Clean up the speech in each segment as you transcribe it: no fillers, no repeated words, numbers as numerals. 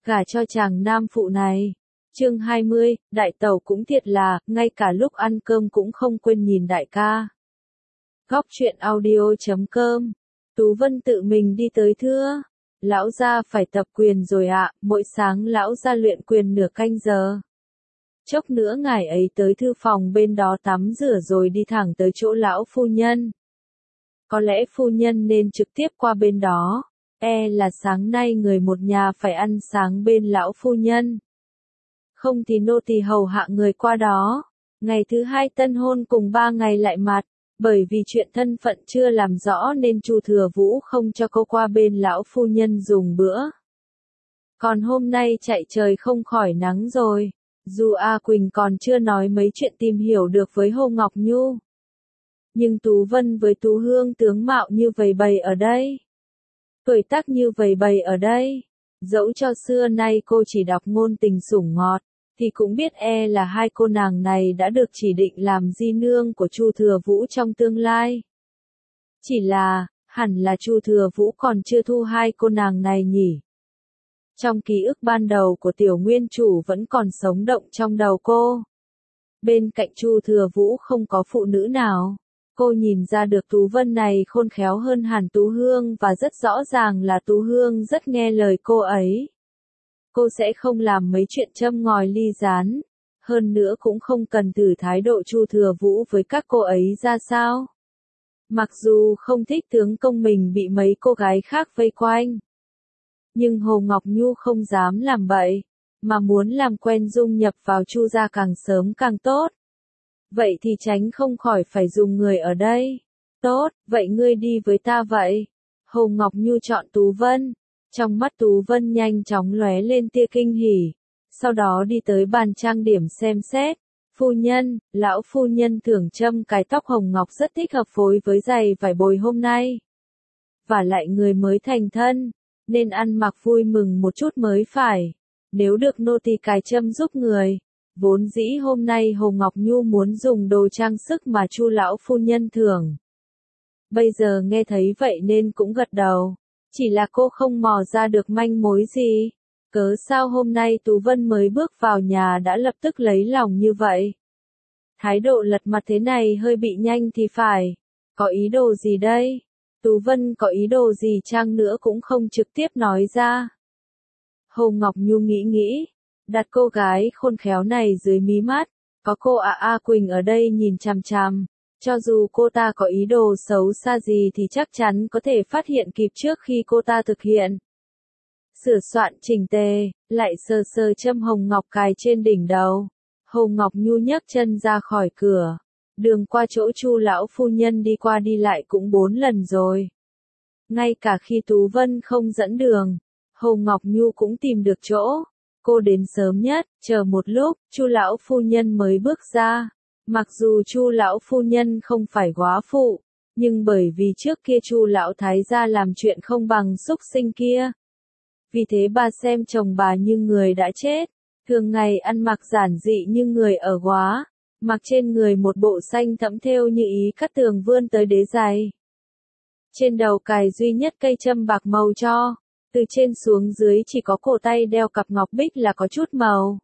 gả cho chàng nam phụ này. Chương 20, đại tẩu cũng thiệt là, ngay cả lúc ăn cơm cũng không quên nhìn đại ca. Góc truyện audio.com. Tú Vân tự mình đi tới thưa. Lão gia phải tập quyền rồi ạ, mỗi sáng lão gia luyện quyền nửa canh giờ. Chốc nữa ngài ấy tới thư phòng bên đó tắm rửa rồi đi thẳng tới chỗ lão phu nhân. Có lẽ phu nhân nên trực tiếp qua bên đó, là sáng nay người một nhà phải ăn sáng bên lão phu nhân. Không thì nô tỳ hầu hạ người qua đó. Ngày thứ hai tân hôn cùng 3 ngày lại mặt, bởi vì chuyện thân phận chưa làm rõ nên Chu Thừa Vũ không cho cô qua bên lão phu nhân dùng bữa. Còn hôm nay chạy trời không khỏi nắng rồi, dù A Quỳnh còn chưa nói mấy chuyện tìm hiểu được với Hồ Ngọc Nhu. Nhưng Tú Vân với Tú Hương tướng mạo như vầy bầy ở đây, tuổi tác như vầy bầy ở đây, dẫu cho xưa nay cô chỉ đọc ngôn tình sủng ngọt, thì cũng biết là hai cô nàng này đã được chỉ định làm di nương của Chu Thừa Vũ trong tương lai. Chỉ là, hẳn là Chu Thừa Vũ còn chưa thu hai cô nàng này nhỉ. Trong ký ức ban đầu của tiểu nguyên chủ vẫn còn sống động trong đầu cô. Bên cạnh Chu Thừa Vũ không có phụ nữ nào. Cô nhìn ra được Tú Vân này khôn khéo hơn hẳn Tú Hương và rất rõ ràng là Tú Hương rất nghe lời cô ấy. Cô sẽ không làm mấy chuyện châm ngòi ly gián, hơn nữa cũng không cần thử thái độ Chu Thừa Vũ với các cô ấy ra sao. Mặc dù không thích tướng công mình bị mấy cô gái khác vây quanh, nhưng Hồ Ngọc Nhu không dám làm bậy, mà muốn làm quen dung nhập vào Chu gia càng sớm càng tốt. Vậy thì tránh không khỏi phải dùng người ở đây. Tốt, vậy ngươi đi với ta vậy. Hồ Ngọc Nhu chọn Tú Vân. Trong mắt Tú Vân nhanh chóng lóe lên tia kinh hỉ. Sau đó đi tới bàn trang điểm xem xét. Phu nhân, lão phu nhân thưởng châm cái tóc hồng ngọc rất thích hợp phối với giày vải bồi hôm nay. Và lại người mới thành thân, nên ăn mặc vui mừng một chút mới phải. Nếu được nô tỳ cài châm giúp người. Vốn dĩ hôm nay Hồ Ngọc Nhu muốn dùng đồ trang sức mà Chu lão phu nhân thưởng. Bây giờ nghe thấy vậy nên cũng gật đầu. Chỉ là cô không mò ra được manh mối gì. Cớ sao hôm nay Tú Vân mới bước vào nhà đã lập tức lấy lòng như vậy? Thái độ lật mặt thế này hơi bị nhanh thì phải. Có ý đồ gì đây? Tú Vân có ý đồ gì chăng nữa cũng không trực tiếp nói ra. Hồ Ngọc Nhu nghĩ. Đặt cô gái khôn khéo này dưới mí mắt, có cô A Quỳnh ở đây nhìn chằm chằm, cho dù cô ta có ý đồ xấu xa gì thì chắc chắn có thể phát hiện kịp trước khi cô ta thực hiện. Sửa soạn chỉnh tề, lại sờ sờ châm hồng ngọc cài trên đỉnh đầu. Hồ Ngọc Nhu nhấc chân ra khỏi cửa. Đường qua chỗ Chu lão phu nhân đi qua đi lại cũng 4 lần rồi. Ngay cả khi Tú Vân không dẫn đường, Hồ Ngọc Nhu cũng tìm được chỗ. Cô đến sớm nhất, chờ một lúc, Chu lão phu nhân mới bước ra. Mặc dù Chu lão phu nhân không phải góa phụ, nhưng bởi vì trước kia Chu lão thái gia làm chuyện không bằng xúc sinh kia. Vì thế bà xem chồng bà như người đã chết, thường ngày ăn mặc giản dị như người ở góa, mặc trên người một bộ xanh thẫm thêu như ý cắt tường vươn tới đế giày. Trên đầu cài duy nhất cây châm bạc màu cho. Từ trên xuống dưới chỉ có cổ tay đeo cặp ngọc bích là có chút màu.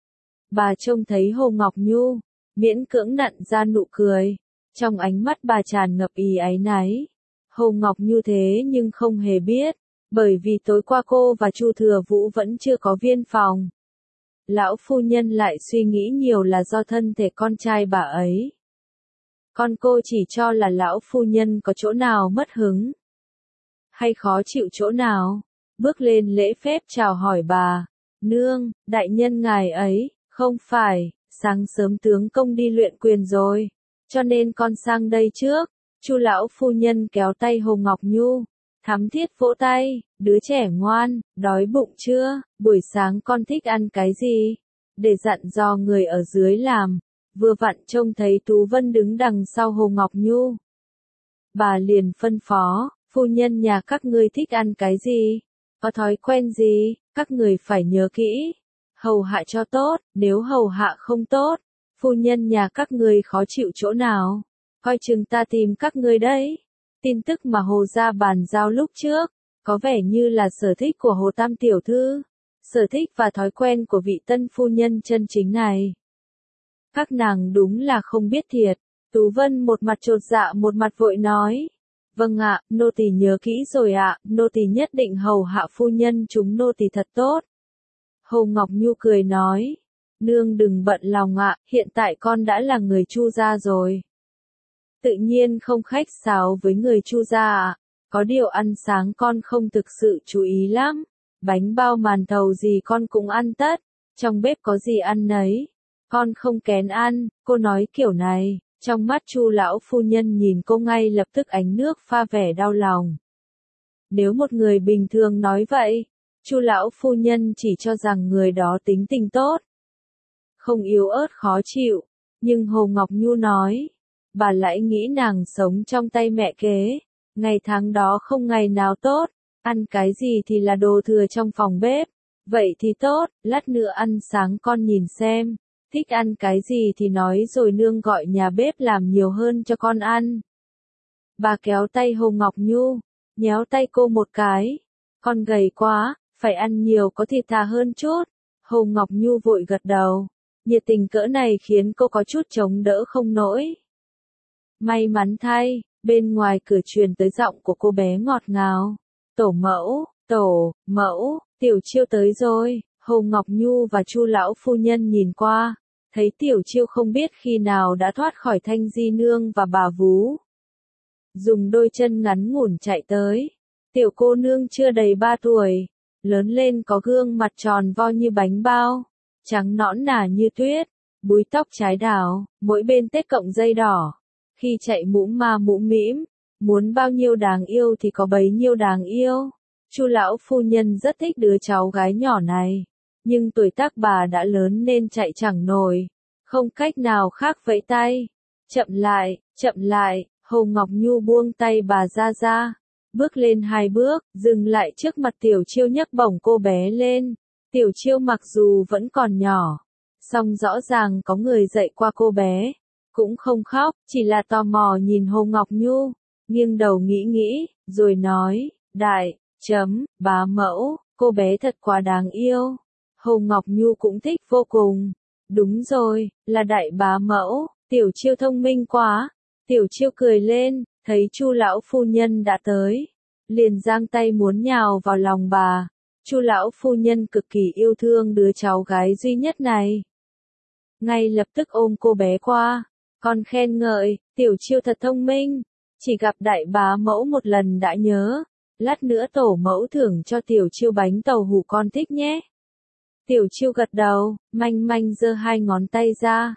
Bà trông thấy Hồ Ngọc Nhu, miễn cưỡng nặn ra nụ cười. Trong ánh mắt bà tràn ngập ý áy náy. Hồ Ngọc Nhu thế nhưng không hề biết, bởi vì tối qua cô và Chu Thừa Vũ vẫn chưa có viên phòng. Lão phu nhân lại suy nghĩ nhiều là do thân thể con trai bà ấy. Con cô chỉ cho là lão phu nhân có chỗ nào mất hứng, hay khó chịu chỗ nào. Bước lên lễ phép chào hỏi bà. Nương, đại nhân ngài ấy, không phải, sáng sớm tướng công đi luyện quyền rồi, cho nên con sang đây trước. Chu lão phu nhân kéo tay Hồ Ngọc Nhu, thắm thiết vỗ tay, đứa trẻ ngoan, đói bụng chưa, buổi sáng con thích ăn cái gì, để dặn dò người ở dưới làm. Vừa vặn trông thấy Tú Vân đứng đằng sau Hồ Ngọc Nhu. Bà liền phân phó, phu nhân nhà các ngươi thích ăn cái gì? Có thói quen gì, các người phải nhớ kỹ. Hầu hạ cho tốt, nếu hầu hạ không tốt, phu nhân nhà các người khó chịu chỗ nào, coi chừng ta tìm các ngươi đấy. Tin tức mà Hồ gia bàn giao lúc trước, có vẻ như là sở thích của Hồ Tam tiểu thư. sở thích và thói quen của vị tân phu nhân chân chính này. Các nàng đúng là không biết thiệt. Tú Vân một mặt chột dạ một mặt vội nói. Vâng ạ, nô tỳ nhớ kỹ rồi ạ, nô tỳ nhất định hầu hạ phu nhân chúng nô tỳ thật tốt. Hồ Ngọc Nhu cười nói. Nương đừng bận lòng ạ, hiện tại con đã là người Chu gia rồi. Tự nhiên không khách sáo với người Chu gia ạ. Có điều ăn sáng con không thực sự chú ý lắm. Bánh bao màn thầu gì con cũng ăn tất. Trong bếp có gì ăn nấy. Con không kén ăn, cô nói kiểu này. Trong mắt Chu lão phu nhân nhìn cô ngay lập tức ánh nước pha vẻ đau lòng. Nếu một người bình thường nói vậy, Chu lão phu nhân chỉ cho rằng người đó tính tình tốt, không yếu ớt khó chịu, nhưng Hồ Ngọc Nhu nói, bà lại nghĩ nàng sống trong tay mẹ kế, ngày tháng đó không ngày nào tốt, ăn cái gì thì là đồ thừa trong phòng bếp, vậy thì tốt, lát nữa ăn sáng con nhìn xem. Thích ăn cái gì thì nói rồi nương gọi nhà bếp làm nhiều hơn cho con ăn. Bà kéo tay Hồ Ngọc Nhu, nhéo tay cô một cái. Con gầy quá, phải ăn nhiều có thịt thà hơn chút. Hồ Ngọc Nhu vội gật đầu. Nhiệt tình cỡ này khiến cô có chút chống đỡ không nổi. May mắn thay, bên ngoài cửa truyền tới giọng của cô bé ngọt ngào. Tổ mẫu, Tiểu Chiêu tới rồi. Hồ Ngọc Nhu và Chu lão phu nhân nhìn qua, thấy Tiểu Chiêu không biết khi nào đã thoát khỏi Thanh Di nương và bà vú. Dùng đôi chân ngắn ngủn chạy tới. Tiểu cô nương chưa đầy 3 tuổi, lớn lên có gương mặt tròn vo như bánh bao, trắng nõn nà như tuyết, búi tóc trái đào, mỗi bên tết cộng dây đỏ. Khi chạy mũm ma mũm mĩm, muốn bao nhiêu đáng yêu thì có bấy nhiêu đáng yêu. Chu lão phu nhân rất thích đứa cháu gái nhỏ này. Nhưng tuổi tác bà đã lớn nên chạy chẳng nổi, không cách nào khác vẫy tay. Chậm lại, Hồ Ngọc Nhu buông tay bà ra, bước lên 2 bước, dừng lại trước mặt Tiểu Chiêu nhấc bổng cô bé lên. Tiểu Chiêu mặc dù vẫn còn nhỏ, song rõ ràng có người dạy qua cô bé, cũng không khóc, chỉ là tò mò nhìn Hồ Ngọc Nhu, nghiêng đầu nghĩ, rồi nói, bá mẫu, cô bé thật quá đáng yêu. Hồ Ngọc Nhu cũng thích vô cùng. Đúng rồi, là đại bá mẫu, Tiểu Chiêu thông minh quá. Tiểu Chiêu cười lên, thấy Chu lão phu nhân đã tới, liền giang tay muốn nhào vào lòng bà. Chu lão phu nhân cực kỳ yêu thương đứa cháu gái duy nhất này. Ngay lập tức ôm cô bé qua, còn khen ngợi, Tiểu Chiêu thật thông minh, chỉ gặp đại bá mẫu một lần đã nhớ, lát nữa tổ mẫu thưởng cho Tiểu Chiêu bánh tàu hủ con thích nhé. Tiểu Chiêu gật đầu, manh giơ 2 ngón tay ra.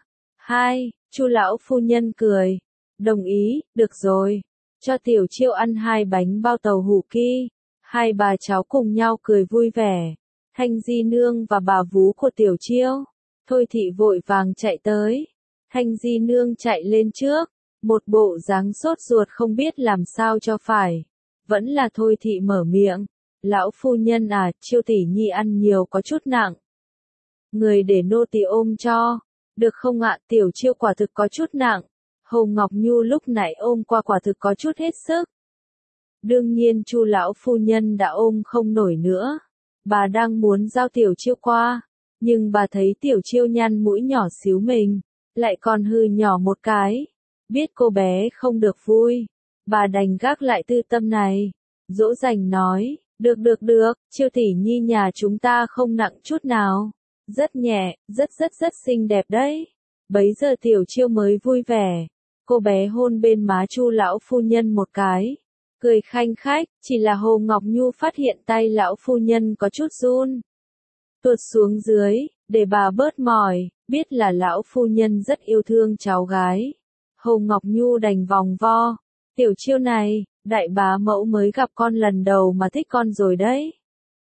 Chu lão phu nhân cười. Đồng ý, được rồi. Cho Tiểu Chiêu ăn 2 bánh bao tàu hủ ki. 2 bà cháu cùng nhau cười vui vẻ. Thanh Di nương và bà vú của Tiểu Chiêu. Thôi thị vội vàng chạy tới. Thanh Di nương chạy lên trước. Một bộ dáng sốt ruột không biết làm sao cho phải. Vẫn là Thôi thị mở miệng. Lão phu nhân à, Chiêu tỷ nhi ăn nhiều có chút nặng. Người để nô tỳ ôm cho. Được không ạ, Tiểu Chiêu quả thực có chút nặng. Hồ Ngọc Nhu lúc nãy ôm qua quả thực có chút hết sức. Đương nhiên Chu lão phu nhân đã ôm không nổi nữa. Bà đang muốn giao Tiểu Chiêu qua, nhưng bà thấy Tiểu Chiêu nhăn mũi nhỏ xíu mình, lại còn hừ nhỏ một cái. Biết cô bé không được vui, bà đành gác lại tư tâm này. Dỗ dành nói, được, Chiêu tỷ nhi nhà chúng ta không nặng chút nào. Rất nhẹ, rất xinh đẹp đấy. Bấy giờ Tiểu Chiêu mới vui vẻ. Cô bé hôn bên má Chu lão phu nhân một cái, cười khanh khách, chỉ là Hồ Ngọc Nhu phát hiện tay lão phu nhân có chút run. Tuột xuống dưới, để bà bớt mỏi, biết là lão phu nhân rất yêu thương cháu gái. Hồ Ngọc Nhu đành vòng vo, Tiểu Chiêu này, đại bá mẫu mới gặp con lần đầu mà thích con rồi đấy.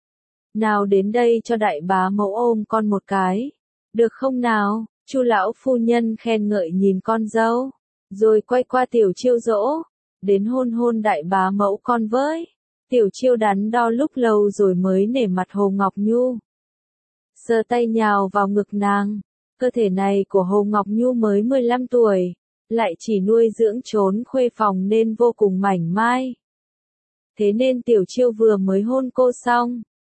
Nào đến đây cho đại bá mẫu ôm con một cái. Được không nào? Chu lão phu nhân khen ngợi nhìn con dâu, rồi quay qua Tiểu Chiêu dỗ, đến hôn đại bá mẫu con với. Tiểu Chiêu đắn đo lúc lâu rồi mới nể mặt Hồ Ngọc Nhu. Sờ tay nhào vào ngực nàng, cơ thể này của Hồ Ngọc Nhu mới 15 tuổi, lại chỉ nuôi dưỡng trốn khuê phòng nên vô cùng mảnh mai. Thế nên Tiểu Chiêu vừa mới hôn cô xong,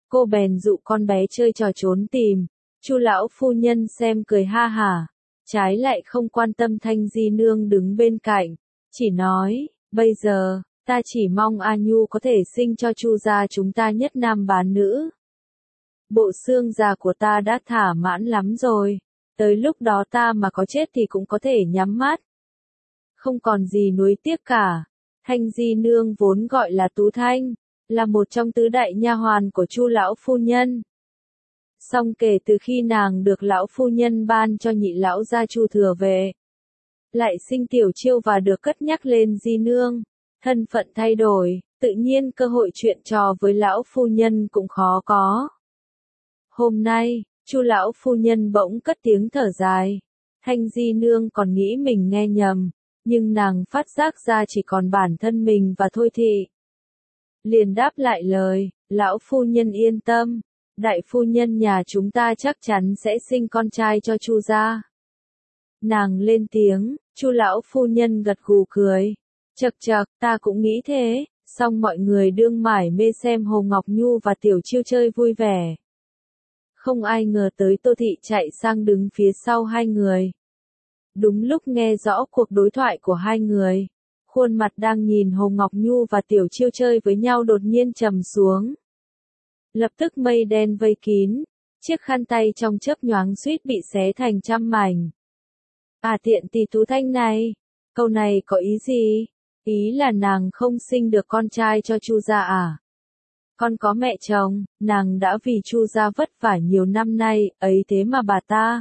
Cô bèn dụ con bé chơi trò trốn tìm. Chu lão phu nhân xem cười ha hả, trái lại không quan tâm Thanh Di nương đứng bên cạnh, chỉ nói, bây giờ, ta chỉ mong A Nhu có thể sinh cho Chu gia chúng ta nhất nam bán nữ. Bộ xương già của ta đã thỏa mãn lắm rồi, tới lúc đó ta mà có chết thì cũng có thể nhắm mắt. Không còn gì nuối tiếc cả. Thanh Di nương vốn gọi là Tú Thanh, là một trong tứ đại nha hoàn của Chu lão phu nhân. Song kể từ khi nàng được lão phu nhân ban cho nhị lão gia Chu thừa về, lại sinh tiểu chiêu và được cất nhắc lên Di nương, thân phận thay đổi, tự nhiên cơ hội chuyện trò với lão phu nhân cũng khó có. Hôm nay, Chu lão phu nhân bỗng cất tiếng thở dài. Thanh Di nương còn nghĩ mình nghe nhầm, nhưng nàng phát giác ra chỉ còn bản thân mình và thôi thị. Liền đáp lại lời, lão phu nhân yên tâm, đại phu nhân nhà chúng ta chắc chắn sẽ sinh con trai cho Chu gia. Nàng lên tiếng, Chu lão phu nhân gật gù cười. Chậc chậc, ta cũng nghĩ thế, song mọi người đương mải mê xem Hồ Ngọc Nhu và Tiểu Chiêu chơi vui vẻ. Không ai ngờ tới Tô Thị chạy sang đứng phía sau hai người. Đúng lúc nghe rõ cuộc đối thoại của hai người, khuôn mặt đang nhìn Hồ Ngọc Nhu và Tiểu Chiêu chơi với nhau đột nhiên trầm xuống. Lập tức mây đen vây kín, chiếc khăn tay trong chớp nhoáng suýt bị xé thành trăm mảnh. À tiện tỷ Tú Thanh này, câu này có ý gì? Ý là nàng không sinh được con trai cho Chu gia à? Con có mẹ chồng, nàng đã vì Chu gia vất vả nhiều năm nay, ấy thế mà bà ta.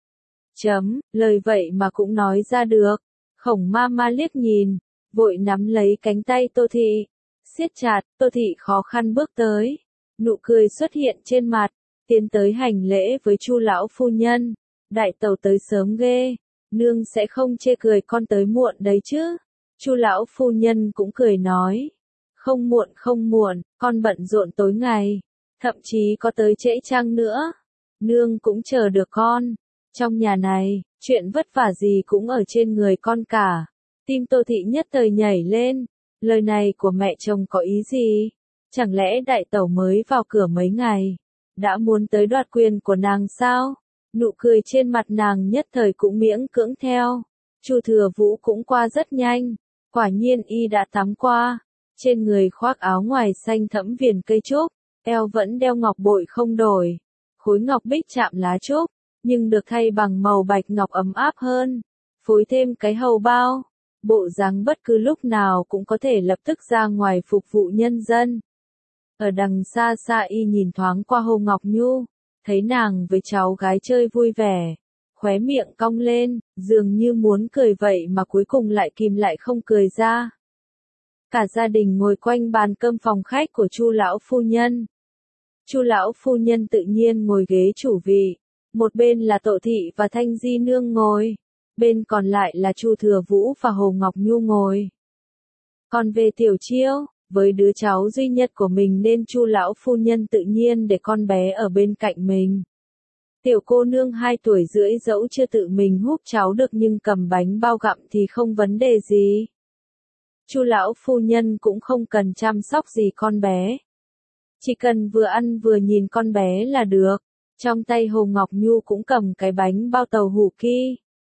Lời vậy mà cũng nói ra được. Khổng ma ma liếc nhìn, vội nắm lấy cánh tay Tô Thị, siết chặt. Tô Thị khó khăn bước tới, nụ cười xuất hiện trên mặt, tiến tới hành lễ với Chu lão phu nhân. Đại tẩu tới sớm ghê, nương sẽ không chê cười con tới muộn đấy chứ? Chu lão phu nhân cũng cười nói, không muộn, con bận rộn tối ngày, thậm chí có tới trễ chăng nữa, nương cũng chờ được con. Trong nhà này, chuyện vất vả gì cũng ở trên người con cả. Tim Tô Thị nhất thời nhảy lên, lời này của mẹ chồng có ý gì? Chẳng lẽ đại tẩu mới vào cửa mấy ngày, đã muốn tới đoạt quyền của nàng sao? Nụ cười trên mặt nàng nhất thời cũng miễn cưỡng theo. Chu Thừa Vũ cũng qua rất nhanh, quả nhiên y đã tắm qua, trên người khoác áo ngoài xanh thẫm viền cây trúc, eo vẫn đeo ngọc bội không đổi, khối ngọc bích chạm lá trúc, nhưng được thay bằng màu bạch ngọc ấm áp hơn, phối thêm cái hầu bao, bộ dáng bất cứ lúc nào cũng có thể lập tức ra ngoài phục vụ nhân dân. Ở đằng xa xa y nhìn thoáng qua Hồ Ngọc Nhu, thấy nàng với cháu gái chơi vui vẻ, khóe miệng cong lên, dường như muốn cười vậy mà cuối cùng lại kìm lại không cười ra. Cả gia đình ngồi quanh bàn cơm phòng khách của Chu lão phu nhân. Chu lão phu nhân tự nhiên ngồi ghế chủ vị, một bên là Tô Thị và Thanh Di nương ngồi, bên còn lại là Chu Thừa Vũ và Hồ Ngọc Nhu ngồi. Còn về Tiểu Chiêu, với đứa cháu duy nhất của mình nên Chu lão phu nhân tự nhiên để con bé ở bên cạnh mình. Tiểu cô nương 2 tuổi rưỡi dẫu chưa tự mình húp cháu được nhưng cầm bánh bao gặm thì không vấn đề gì. Chu lão phu nhân cũng không cần chăm sóc gì con bé, chỉ cần vừa ăn vừa nhìn con bé là được. Trong tay Hồ Ngọc Nhu cũng cầm cái bánh bao tàu hủ ki.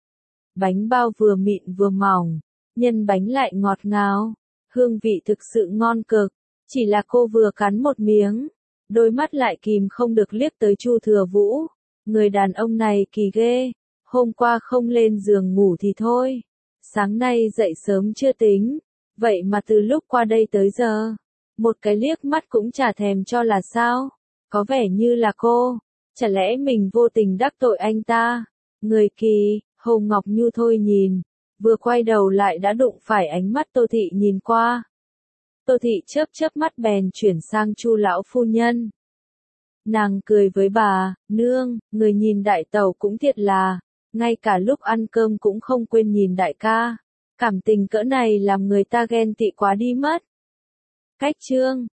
Bánh bao vừa mịn vừa mỏng, nhân bánh lại ngọt ngào, hương vị thực sự ngon cực. Chỉ là cô vừa cắn một miếng, đôi mắt lại kìm không được liếc tới Chu Thừa Vũ. Người đàn ông này kỳ ghê, hôm qua không lên giường ngủ thì thôi, sáng nay dậy sớm chưa tính, vậy mà từ lúc qua đây tới giờ, một cái liếc mắt cũng chả thèm cho là sao? Có vẻ như là cô, chả lẽ mình vô tình đắc tội anh ta? Người kỳ, Hồ Ngọc Nhu thôi nhìn, vừa quay đầu lại đã đụng phải ánh mắt Tô Thị nhìn qua. Tô Thị chớp chớp mắt bèn chuyển sang Chu lão phu nhân. Nàng cười với bà, nương, người nhìn đại tẩu cũng thiệt là, ngay cả lúc ăn cơm cũng không quên nhìn đại ca. Cảm tình cỡ này làm người ta ghen tị quá đi mất. Cách chương